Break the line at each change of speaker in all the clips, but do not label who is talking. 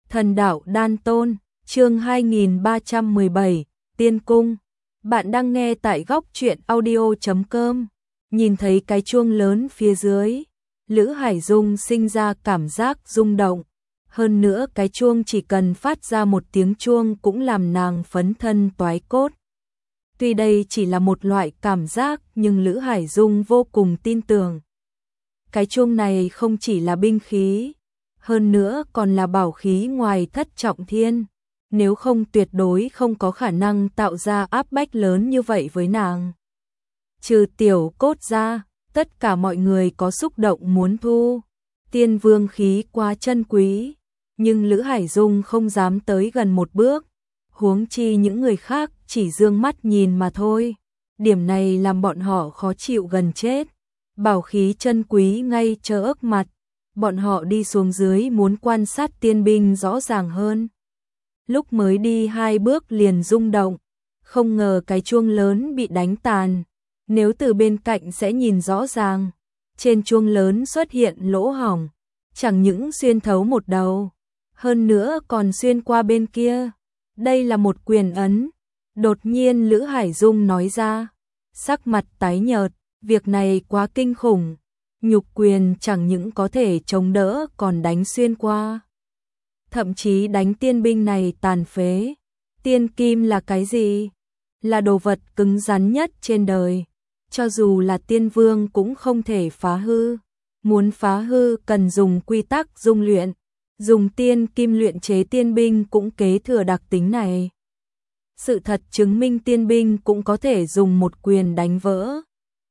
Thần đạo đan tôn, chương 2317, Tiên cung. Bạn đang nghe tại góc truyện audio.com. Nhìn thấy cái chuông lớn phía dưới, Lữ Hải Dung sinh ra cảm giác rung động. Hơn nữa cái chuông chỉ cần phát ra một tiếng chuông cũng làm nàng phấn thân toái cốt. Tuy đây chỉ là một loại cảm giác nhưng Lữ Hải Dung vô cùng tin tưởng. Cái chuông này không chỉ là binh khí, hơn nữa còn là bảo khí ngoài thất trọng thiên, nếu không tuyệt đối không có khả năng tạo ra áp bách lớn như vậy với nàng. Trừ Tiểu Cốt ra, tất cả mọi người có xúc động muốn thu. Tiên vương khí quá chân quý, nhưng Lữ Hải Dung không dám tới gần một bước, huống chi những người khác chỉ dương mắt nhìn mà thôi. Điểm này làm bọn họ khó chịu gần chết. Bảo khí chân quý ngay trước mặt, bọn họ đi xuống dưới muốn quan sát tiên binh rõ ràng hơn. Lúc mới đi 2 bước liền rung động, không ngờ cái chuông lớn bị đánh tàn. Nếu từ bên cạnh sẽ nhìn rõ ràng, trên chuông lớn xuất hiện lỗ hổng, chẳng những xuyên thấu một đầu, hơn nữa còn xuyên qua bên kia. Đây là một quyền ấn. Đột nhiên Lữ Hải Dung nói ra, sắc mặt tái nhợt, việc này quá kinh khủng. Nhục quyền chẳng những có thể chống đỡ còn đánh xuyên qua. Thậm chí đánh tiên binh này tàn phế. Tiên kim là cái gì? Là đồ vật cứng rắn nhất trên đời. Cho dù là tiên vương cũng không thể phá hư. Muốn phá hư cần dùng quy tắc dung luyện. Dùng tiên kim luyện chế tiên binh cũng kế thừa đặc tính này. Sự thật chứng minh tiên binh cũng có thể dùng một quyền đánh vỡ.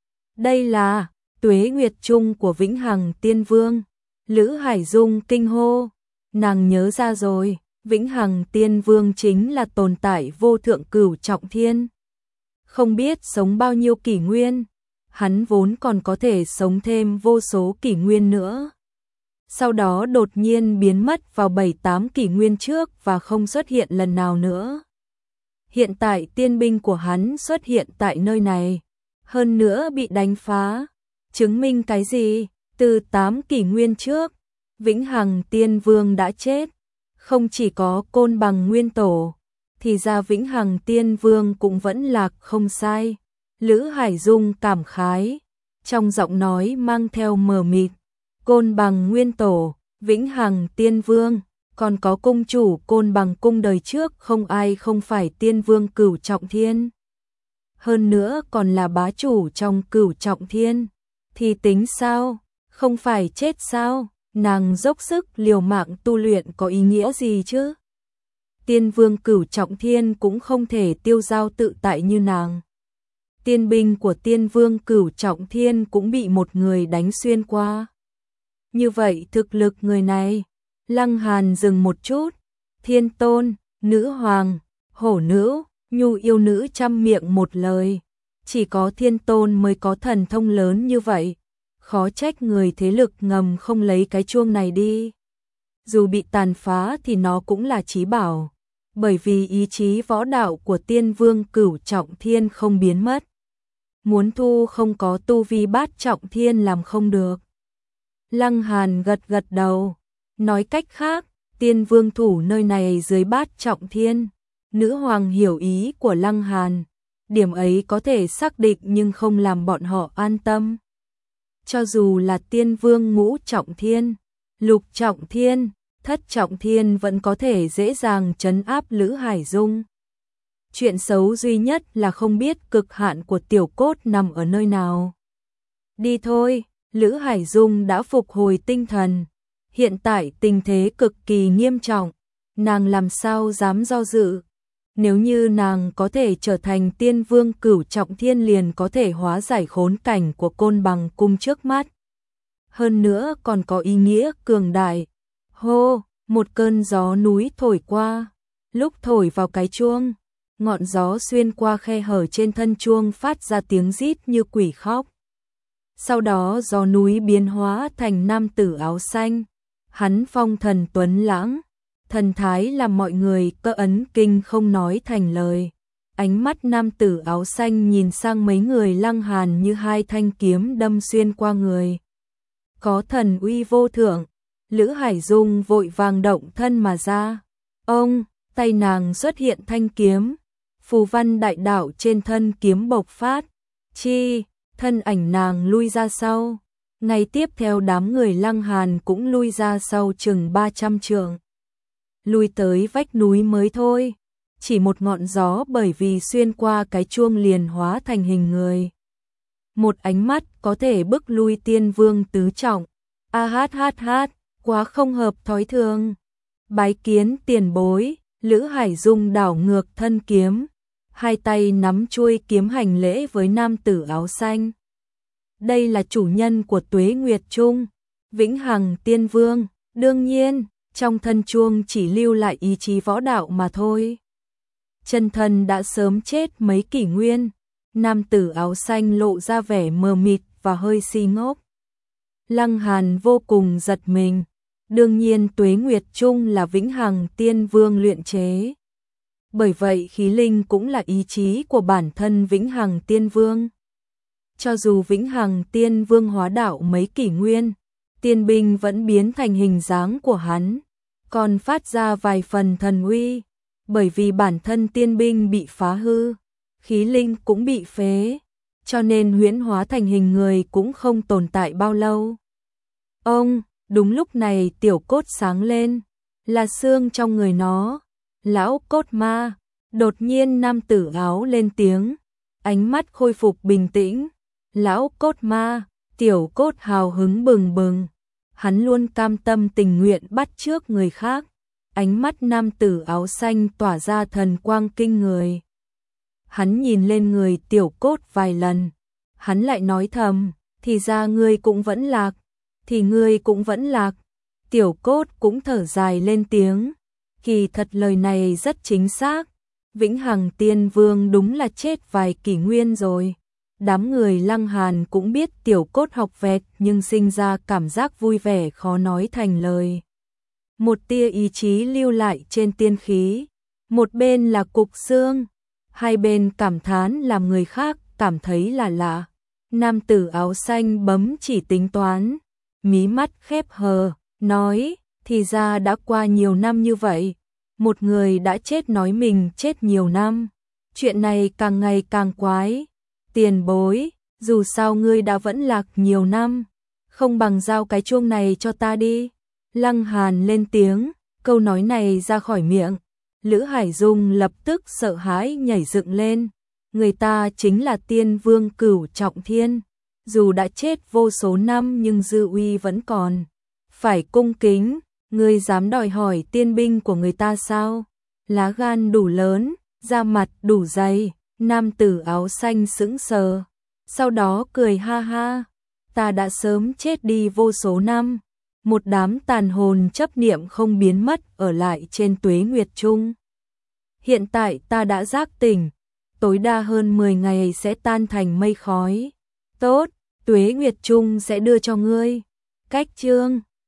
Đây là tuế nguyệt chung của Vĩnh Hằng Tiên Vương. Lữ Hải Dung kinh hô. Nàng nhớ ra rồi, Vĩnh Hằng Tiên Vương chính là tồn tại vô thượng cửu trọng thiên. Không biết sống bao nhiêu kỷ nguyên, hắn vốn còn có thể sống thêm vô số kỷ nguyên nữa. Sau đó đột nhiên biến mất vào 7-8 kỷ nguyên trước và không xuất hiện lần nào nữa. Hiện tại tiên binh của hắn xuất hiện tại nơi này, hơn nữa bị đánh phá. Chứng minh cái gì? Từ 8 kỷ nguyên trước, Vĩnh Hằng Tiên Vương đã chết. Không chỉ có Côn Bằng nguyên tổ, thì ra Vĩnh Hằng Tiên Vương cũng vẫn lạc không sai. Lữ Hải Dung cảm khái, trong giọng nói mang theo mờ mịt. Côn Bằng nguyên tổ, Vĩnh Hằng Tiên Vương, còn có cung chủ Côn Bằng cung đời trước không ai không phải tiên vương cửu trọng thiên. Hơn nữa còn là bá chủ trong cửu trọng thiên. Thì tính sao? Không phải chết sao? Nàng dốc sức liều mạng tu luyện có ý nghĩa gì chứ? Tiên vương cửu trọng thiên cũng không thể tiêu dao tự tại như nàng. Tiên binh của tiên vương cửu trọng thiên cũng bị một người đánh xuyên qua. Như vậy thực lực người này. Lăng Hàn dừng một chút. Thiên tôn, nữ hoàng, hổ nữ, nhu yêu nữ trăm miệng một lời. Chỉ có thiên tôn mới có thần thông lớn như vậy. Khó trách người thế lực ngầm không lấy cái chuông này đi. Dù bị tàn phá thì nó cũng là chí bảo. Bởi vì ý chí võ đạo của tiên vương cửu trọng thiên không biến mất. Muốn thu không có tu vi bát trọng thiên làm không được. Lăng Hàn gật gật đầu. Nói cách khác, tiên vương thủ nơi này dưới bát trọng thiên. Nữ hoàng hiểu ý của Lăng Hàn. Điểm ấy có thể xác định nhưng không làm bọn họ an tâm. Cho dù là tiên vương ngũ trọng thiên, lục trọng thiên, thất trọng thiên vẫn có thể dễ dàng trấn áp Lữ Hải Dung. Chuyện xấu duy nhất là không biết cực hạn của Tiểu Cốt nằm ở nơi nào. Đi thôi, Lữ Hải Dung đã phục hồi tinh thần. Hiện tại tình thế cực kỳ nghiêm trọng, nàng làm sao dám do dự. Nếu như nàng có thể trở thành tiên vương cửu trọng thiên liền có thể hóa giải khốn cảnh của Côn Bằng cung trước mắt. Hơn nữa còn có ý nghĩa cường đại. Hô, một cơn gió núi thổi qua. Lúc thổi vào cái chuông, ngọn gió xuyên qua khe hở trên thân chuông phát ra tiếng rít như quỷ khóc. Sau đó gió núi biến hóa thành nam tử áo xanh. Hắn phong thần tuấn lãng. Thần thái làm mọi người cơ ấn kinh không nói thành lời. Ánh mắt nam tử áo xanh nhìn sang mấy người Lăng Hàn như hai thanh kiếm đâm xuyên qua người. Có thần uy vô thượng, Lữ Hải Dung vội vàng động thân mà ra. Ông, tay nàng xuất hiện thanh kiếm, phù văn đại đạo trên thân kiếm bộc phát. Chi, thân ảnh nàng lui ra sau. Ngay tiếp theo đám người Lăng Hàn cũng lui ra sau chừng 300 trượng. Lui tới vách núi mới thôi. Chỉ một ngọn gió bởi vì xuyên qua cái chuông liền hóa thành hình người. Một ánh mắt có thể bức lui tiên vương tứ trọng. Hát, quá không hợp thói thường. Bái kiến tiền bối, Lữ Hải Dung đảo ngược thân kiếm. Hai tay nắm chuôi kiếm hành lễ với nam tử áo xanh. Đây là chủ nhân của Tuế Nguyệt Trung, Vĩnh Hằng Tiên Vương, đương nhiên, trong thân chuông chỉ lưu lại ý chí võ đạo mà thôi. Chân thân đã sớm chết mấy kỷ nguyên, nam tử áo xanh lộ ra vẻ mờ mịt và hơi si ngốc. Lăng Hàn vô cùng giật mình, đương nhiên Tuế Nguyệt Trung là Vĩnh Hằng Tiên Vương luyện chế. Bởi vậy khí linh cũng là ý chí của bản thân Vĩnh Hằng Tiên Vương. Cho dù Vĩnh Hằng Tiên Vương hóa đạo mấy kỷ nguyên, tiên binh vẫn biến thành hình dáng của hắn, còn phát ra vài phần thần uy, bởi vì bản thân tiên binh bị phá hư, khí linh cũng bị phế, cho nên huyễn hóa thành hình người cũng không tồn tại bao lâu. Ông, đúng lúc này tiểu cốt sáng lên, là xương trong người nó, lão cốt ma, đột nhiên nam tử áo lên tiếng, ánh mắt khôi phục bình tĩnh. Lão cốt ma, tiểu cốt hào hứng bừng bừng, hắn luôn cam tâm tình nguyện bắt chước người khác, ánh mắt nam tử áo xanh tỏa ra thần quang kinh người. Hắn nhìn lên người tiểu cốt vài lần, hắn lại nói thầm, thì ra ngươi cũng vẫn lạc, thì ngươi cũng vẫn lạc. Tiểu cốt cũng thở dài lên tiếng, kỳ thật lời này rất chính xác, Vĩnh Hằng Tiên Vương đúng là chết vài kỷ nguyên rồi. Đám người Lăng Hàn cũng biết tiểu cốt học vẹt nhưng sinh ra cảm giác vui vẻ khó nói thành lời. Một tia ý chí lưu lại trên tiên khí, một bên là cục xương, hai bên cảm thán làm người khác cảm thấy là lạ. Nam tử áo xanh bấm chỉ tính toán, mí mắt khép hờ, nói, thì ra đã qua nhiều năm như vậy, một người đã chết nói mình chết nhiều năm, chuyện này càng ngày càng quái. Tiền bối, dù sao ngươi đã vẫn lạc nhiều năm, không bằng giao cái chuông này cho ta đi. Lăng Hàn lên tiếng, câu nói này ra khỏi miệng, Lữ Hải Dung lập tức sợ hãi nhảy dựng lên. Người ta chính là tiên vương Cửu Trọng Thiên, dù đã chết vô số năm nhưng dư uy vẫn còn. Phải cung kính, ngươi dám đòi hỏi tiên binh của người ta sao? Lá gan đủ lớn, da mặt đủ dày. Nam tử áo xanh sững sờ, sau đó cười ha ha, ta đã sớm chết đi vô số năm, một đám tàn hồn chấp niệm không biến mất ở lại trên Tuế Nguyệt Trung. Hiện tại ta đã giác tỉnh, tối đa hơn 10 ngày sẽ tan thành mây khói. Tốt, Tuế Nguyệt Trung sẽ đưa cho ngươi. Cách chương